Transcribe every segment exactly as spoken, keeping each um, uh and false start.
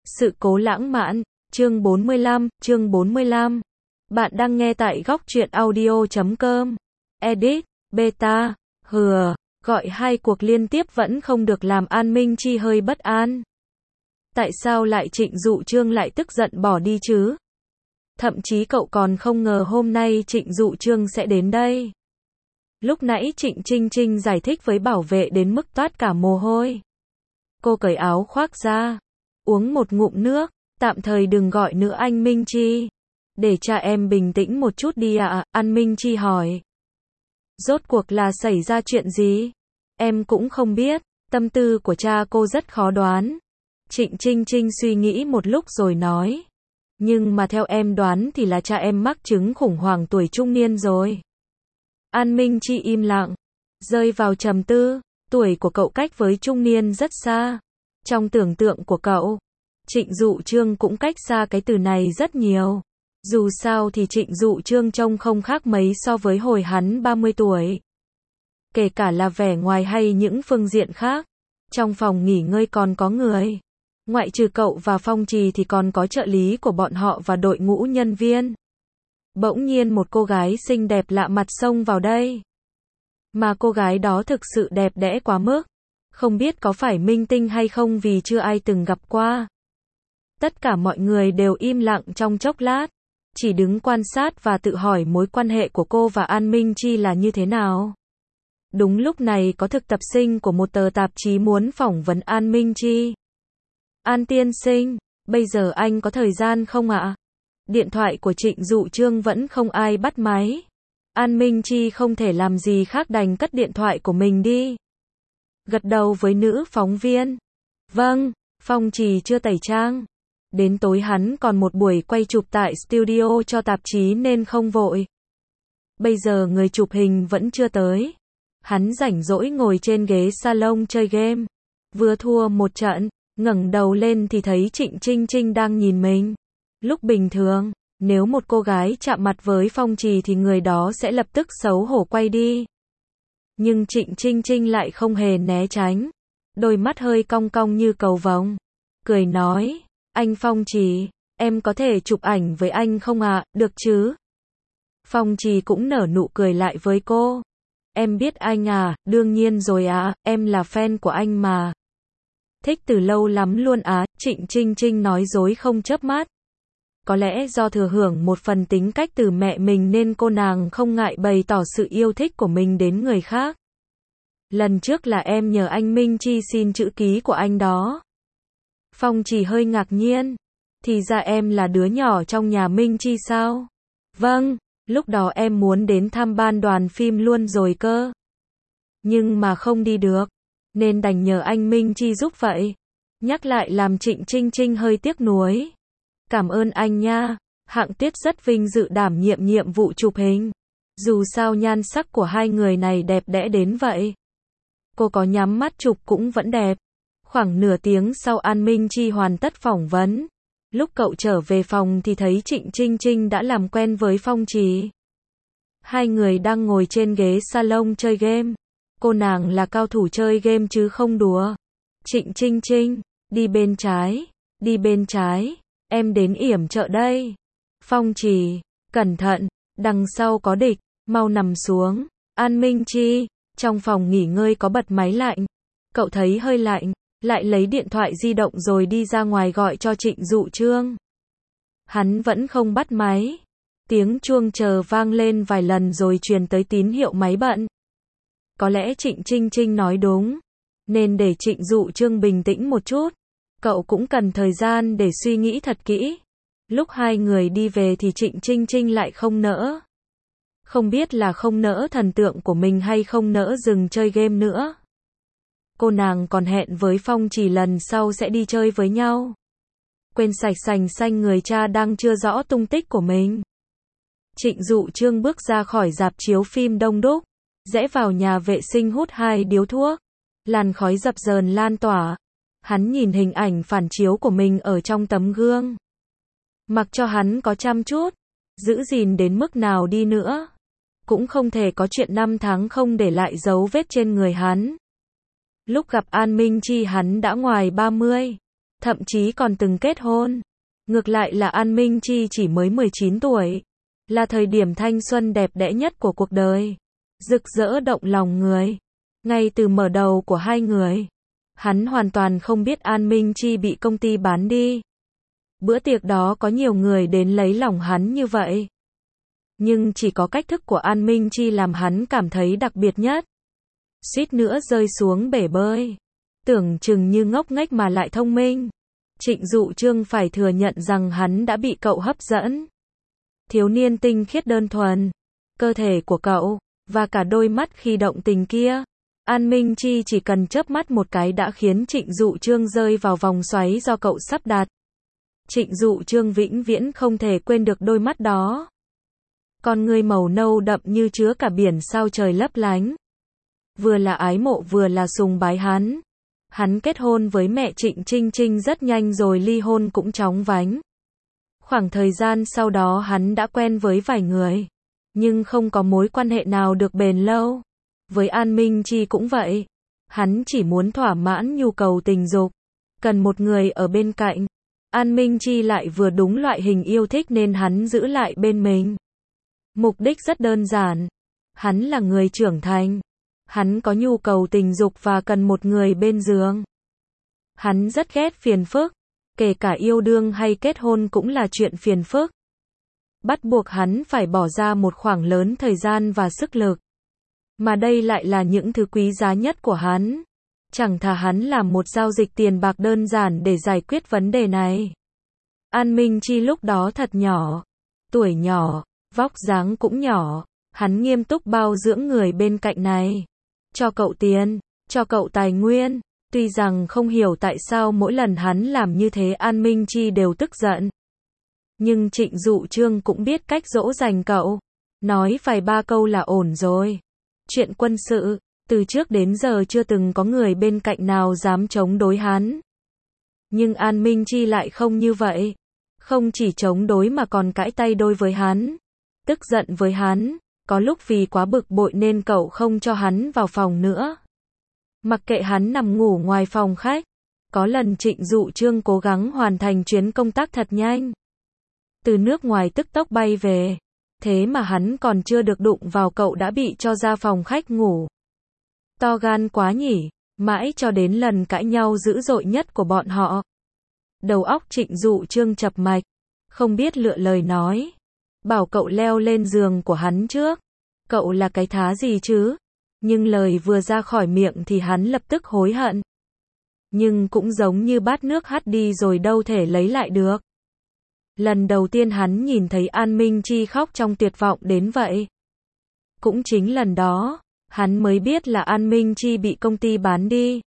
Sự cố lãng mạn, chương bốn mươi lăm, chương bốn mươi lăm. Bạn đang nghe tại góc truyện audio chấm com. Edit, beta, hừa, gọi hai cuộc liên tiếp vẫn không được làm An Minh Chi hơi bất an. Tại sao lại Trịnh Dụ Trương lại tức giận bỏ đi chứ? Thậm chí cậu còn không ngờ hôm nay Trịnh Dụ Trương sẽ đến đây. Lúc nãy Trịnh Trinh Trinh giải thích với bảo vệ đến mức toát cả mồ hôi. Cô cởi áo khoác ra, uống một ngụm nước, tạm thời đừng gọi nữa anh Minh Chi. Để cha em bình tĩnh một chút đi ạ, à, An Minh Chi hỏi. Rốt cuộc là xảy ra chuyện gì? Em cũng không biết, tâm tư của cha cô rất khó đoán. Trịnh Trinh Trinh suy nghĩ một lúc rồi nói. Nhưng mà theo em đoán thì là cha em mắc chứng khủng hoảng tuổi trung niên rồi. An Minh Chi im lặng, rơi vào trầm tư, tuổi của cậu cách với trung niên rất xa. Trong tưởng tượng của cậu, Trịnh Dụ Trương cũng cách xa cái từ này rất nhiều. Dù sao thì Trịnh Dụ Trương trông không khác mấy so với hồi hắn ba mươi tuổi. Kể cả là vẻ ngoài hay những phương diện khác. Trong phòng nghỉ ngơi còn có người. Ngoại trừ cậu và Phong Trì thì còn có trợ lý của bọn họ và đội ngũ nhân viên. Bỗng nhiên một cô gái xinh đẹp lạ mặt xông vào đây. Mà cô gái đó thực sự đẹp đẽ quá mức. Không biết có phải minh tinh hay không vì chưa ai từng gặp qua. Tất cả mọi người đều im lặng trong chốc lát. Chỉ đứng quan sát và tự hỏi mối quan hệ của cô và An Minh Chi là như thế nào. Đúng lúc này có thực tập sinh của một tờ tạp chí muốn phỏng vấn An Minh Chi. An tiên sinh, bây giờ anh có thời gian không ạ? Điện thoại của Trịnh Dụ Trương vẫn không ai bắt máy. An Minh Chi không thể làm gì khác đành cất điện thoại của mình đi. Gật đầu với nữ phóng viên. Vâng, Phong Trì chưa tẩy trang. Đến tối hắn còn một buổi quay chụp tại studio cho tạp chí nên không vội. Bây giờ người chụp hình vẫn chưa tới. Hắn rảnh rỗi ngồi trên ghế salon chơi game. Vừa thua một trận, ngẩng đầu lên thì thấy Trịnh Trinh Trinh đang nhìn mình. Lúc bình thường, nếu một cô gái chạm mặt với Phong Trì thì người đó sẽ lập tức xấu hổ quay đi. Nhưng Trịnh Trinh Trinh lại không hề né tránh. Đôi mắt hơi cong cong như cầu vồng. Cười nói, anh Phong Trì, em có thể chụp ảnh với anh không ạ, à? Được chứ? Phong Trì cũng nở nụ cười lại với cô. Em biết anh à, đương nhiên rồi ạ, à, em là fan của anh mà. Thích từ lâu lắm luôn á, à, Trịnh Trinh Trinh nói dối không chớp mắt. Có lẽ do thừa hưởng một phần tính cách từ mẹ mình nên cô nàng không ngại bày tỏ sự yêu thích của mình đến người khác. Lần trước là em nhờ anh Minh Chi xin chữ ký của anh đó. Phong Trì hơi ngạc nhiên. Thì ra em là đứa nhỏ trong nhà Minh Chi sao? Vâng, lúc đó em muốn đến thăm ban đoàn phim luôn rồi cơ. Nhưng mà không đi được. Nên đành nhờ anh Minh Chi giúp vậy. Nhắc lại làm Trịnh Trinh Trinh hơi tiếc nuối. Cảm ơn anh nha. Hạng Tuyết rất vinh dự đảm nhiệm nhiệm vụ chụp hình. Dù sao nhan sắc của hai người này đẹp đẽ đến vậy. Cô có nhắm mắt chụp cũng vẫn đẹp. Khoảng nửa tiếng sau An Minh Chi hoàn tất phỏng vấn. Lúc cậu trở về phòng thì thấy Trịnh Trinh Trinh đã làm quen với Phong Trì. Hai người đang ngồi trên ghế salon chơi game. Cô nàng là cao thủ chơi game chứ không đùa. Trịnh Trinh Trinh, đi bên trái, đi bên trái, em đến yểm trợ đây. Phong Trì, cẩn thận, đằng sau có địch, mau nằm xuống. An Minh Chi, trong phòng nghỉ ngơi có bật máy lạnh. Cậu thấy hơi lạnh. Lại lấy điện thoại di động rồi đi ra ngoài gọi cho Trịnh Dụ Trương. Hắn vẫn không bắt máy. Tiếng chuông chờ vang lên vài lần rồi truyền tới tín hiệu máy bận. Có lẽ Trịnh Trinh Trinh nói đúng. Nên để Trịnh Dụ Trương bình tĩnh một chút. Cậu cũng cần thời gian để suy nghĩ thật kỹ. Lúc hai người đi về thì Trịnh Trinh Trinh lại không nỡ. Không biết là không nỡ thần tượng của mình hay không nỡ dừng chơi game nữa. Cô nàng còn hẹn với Phong Trì lần sau sẽ đi chơi với nhau. Quên sạch sành xanh người cha đang chưa rõ tung tích của mình. Trịnh Dụ Trương bước ra khỏi rạp chiếu phim đông đúc. Rẽ vào nhà vệ sinh hút hai điếu thuốc. Làn khói dập dờn lan tỏa. Hắn nhìn hình ảnh phản chiếu của mình ở trong tấm gương. Mặc cho hắn có chăm chút, giữ gìn đến mức nào đi nữa. Cũng không thể có chuyện năm tháng không để lại dấu vết trên người hắn. Lúc gặp An Minh Chi hắn đã ngoài ba mươi. thậm chí còn từng kết hôn. Ngược lại là An Minh Chi chỉ mới mười chín tuổi, là thời điểm thanh xuân đẹp đẽ nhất của cuộc đời, rực rỡ động lòng người. Ngay từ mở đầu của hai người, hắn hoàn toàn không biết An Minh Chi bị công ty bán đi. Bữa tiệc đó có nhiều người đến lấy lòng hắn như vậy. Nhưng chỉ có cách thức của An Minh Chi làm hắn cảm thấy đặc biệt nhất. Suýt nữa rơi xuống bể bơi. Tưởng chừng như ngốc nghếch mà lại thông minh. Trịnh Dụ Trương phải thừa nhận rằng hắn đã bị cậu hấp dẫn. Thiếu niên tinh khiết đơn thuần, cơ thể của cậu, và cả đôi mắt khi động tình kia. An Minh Chi chỉ cần chớp mắt một cái đã khiến Trịnh Dụ Trương rơi vào vòng xoáy do cậu sắp đặt. Trịnh Dụ Trương vĩnh viễn không thể quên được đôi mắt đó. Con ngươi màu nâu đậm như chứa cả biển sao trời lấp lánh. Vừa là ái mộ vừa là sùng bái hắn. Hắn kết hôn với mẹ Trịnh Trinh Trinh rất nhanh rồi ly hôn cũng chóng vánh. Khoảng thời gian sau đó hắn đã quen với vài người, nhưng không có mối quan hệ nào được bền lâu. Với An Minh Chi cũng vậy. Hắn chỉ muốn thỏa mãn nhu cầu tình dục, cần một người ở bên cạnh. An Minh Chi lại vừa đúng loại hình yêu thích nên hắn giữ lại bên mình. Mục đích rất đơn giản. Hắn là người trưởng thành. Hắn có nhu cầu tình dục và cần một người bên giường. Hắn rất ghét phiền phức. Kể cả yêu đương hay kết hôn cũng là chuyện phiền phức. Bắt buộc hắn phải bỏ ra một khoảng lớn thời gian và sức lực. Mà đây lại là những thứ quý giá nhất của hắn. Chẳng thà hắn làm một giao dịch tiền bạc đơn giản để giải quyết vấn đề này. An Minh Chi lúc đó thật nhỏ. Tuổi nhỏ, vóc dáng cũng nhỏ. Hắn nghiêm túc bao dưỡng người bên cạnh này. Cho cậu tiền, cho cậu tài nguyên. Tuy rằng không hiểu tại sao mỗi lần hắn làm như thế An Minh Chi đều tức giận. Nhưng Trịnh Dụ Trương cũng biết cách dỗ dành cậu. Nói vài ba câu là ổn rồi. Chuyện quân sự, từ trước đến giờ chưa từng có người bên cạnh nào dám chống đối hắn. Nhưng An Minh Chi lại không như vậy. Không chỉ chống đối mà còn cãi tay đôi với hắn. Tức giận với hắn. Có lúc vì quá bực bội nên cậu không cho hắn vào phòng nữa. Mặc kệ hắn nằm ngủ ngoài phòng khách. Có lần Trịnh Dụ Trương cố gắng hoàn thành chuyến công tác thật nhanh. Từ nước ngoài tức tốc bay về. Thế mà hắn còn chưa được đụng vào cậu đã bị cho ra phòng khách ngủ. To gan quá nhỉ, mãi cho đến lần cãi nhau dữ dội nhất của bọn họ. Đầu óc Trịnh Dụ Trương chập mạch, không biết lựa lời nói. Bảo cậu leo lên giường của hắn trước. Cậu là cái thá gì chứ? Nhưng lời vừa ra khỏi miệng thì hắn lập tức hối hận. Nhưng cũng giống như bát nước hắt đi rồi đâu thể lấy lại được. Lần đầu tiên hắn nhìn thấy An Minh Chi khóc trong tuyệt vọng đến vậy. Cũng chính lần đó, hắn mới biết là An Minh Chi bị công ty bán đi.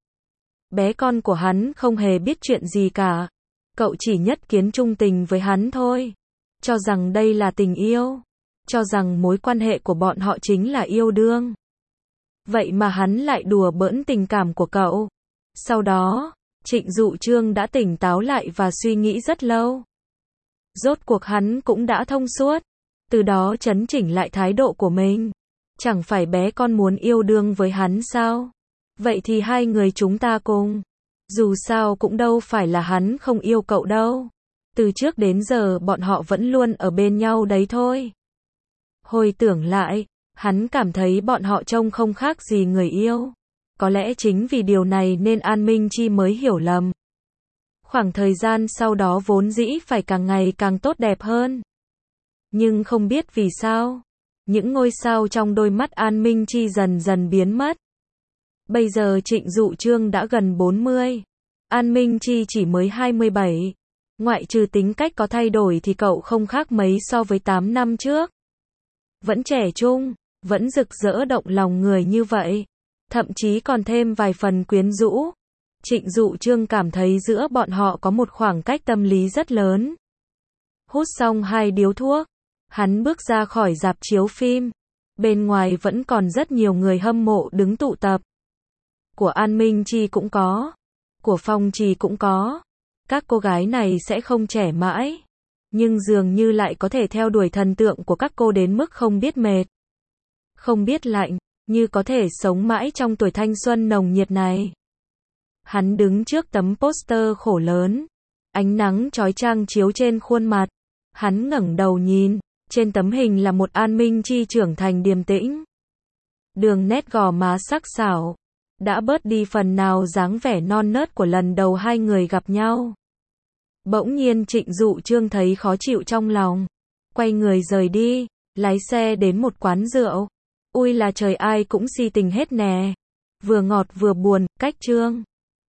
Bé con của hắn không hề biết chuyện gì cả. Cậu chỉ nhất kiến trung tình với hắn thôi. Cho rằng đây là tình yêu. Cho rằng mối quan hệ của bọn họ chính là yêu đương. Vậy mà hắn lại đùa bỡn tình cảm của cậu. Sau đó, Trịnh Dụ Trương đã tỉnh táo lại và suy nghĩ rất lâu. Rốt cuộc hắn cũng đã thông suốt. Từ đó chấn chỉnh lại thái độ của mình. Chẳng phải bé con muốn yêu đương với hắn sao? Vậy thì hai người chúng ta cùng. Dù sao cũng đâu phải là hắn không yêu cậu đâu. Từ trước đến giờ bọn họ vẫn luôn ở bên nhau đấy thôi. Hồi tưởng lại, hắn cảm thấy bọn họ trông không khác gì người yêu. Có lẽ chính vì điều này nên An Minh Chi mới hiểu lầm. Khoảng thời gian sau đó vốn dĩ phải càng ngày càng tốt đẹp hơn. Nhưng không biết vì sao, những ngôi sao trong đôi mắt An Minh Chi dần dần biến mất. Bây giờ Trịnh Dụ Trương đã gần bốn mươi. An Minh Chi chỉ mới hai mươi bảy. Ngoại trừ tính cách có thay đổi thì cậu không khác mấy so với tám năm trước. Vẫn trẻ trung, vẫn rực rỡ động lòng người như vậy. Thậm chí còn thêm vài phần quyến rũ. Trịnh Dụ Trương cảm thấy giữa bọn họ có một khoảng cách tâm lý rất lớn. Hút xong hai điếu thuốc, hắn bước ra khỏi rạp chiếu phim. Bên ngoài vẫn còn rất nhiều người hâm mộ đứng tụ tập. Của An Minh Chi cũng có. Của Phong Trì cũng có. Các cô gái này sẽ không trẻ mãi. Nhưng dường như lại có thể theo đuổi thần tượng của các cô đến mức không biết mệt. Không biết lạnh, như có thể sống mãi trong tuổi thanh xuân nồng nhiệt này. Hắn đứng trước tấm poster khổ lớn. Ánh nắng chói chang chiếu trên khuôn mặt. Hắn ngẩng đầu nhìn, trên tấm hình là một An Minh Chi trưởng thành điềm tĩnh. Đường nét gò má sắc sảo, đã bớt đi phần nào dáng vẻ non nớt của lần đầu hai người gặp nhau. Bỗng nhiên Trịnh Dụ Trương thấy khó chịu trong lòng, quay người rời đi, lái xe đến một quán rượu. Ui là trời ai cũng si tình hết nè. Vừa ngọt vừa buồn, cách Trương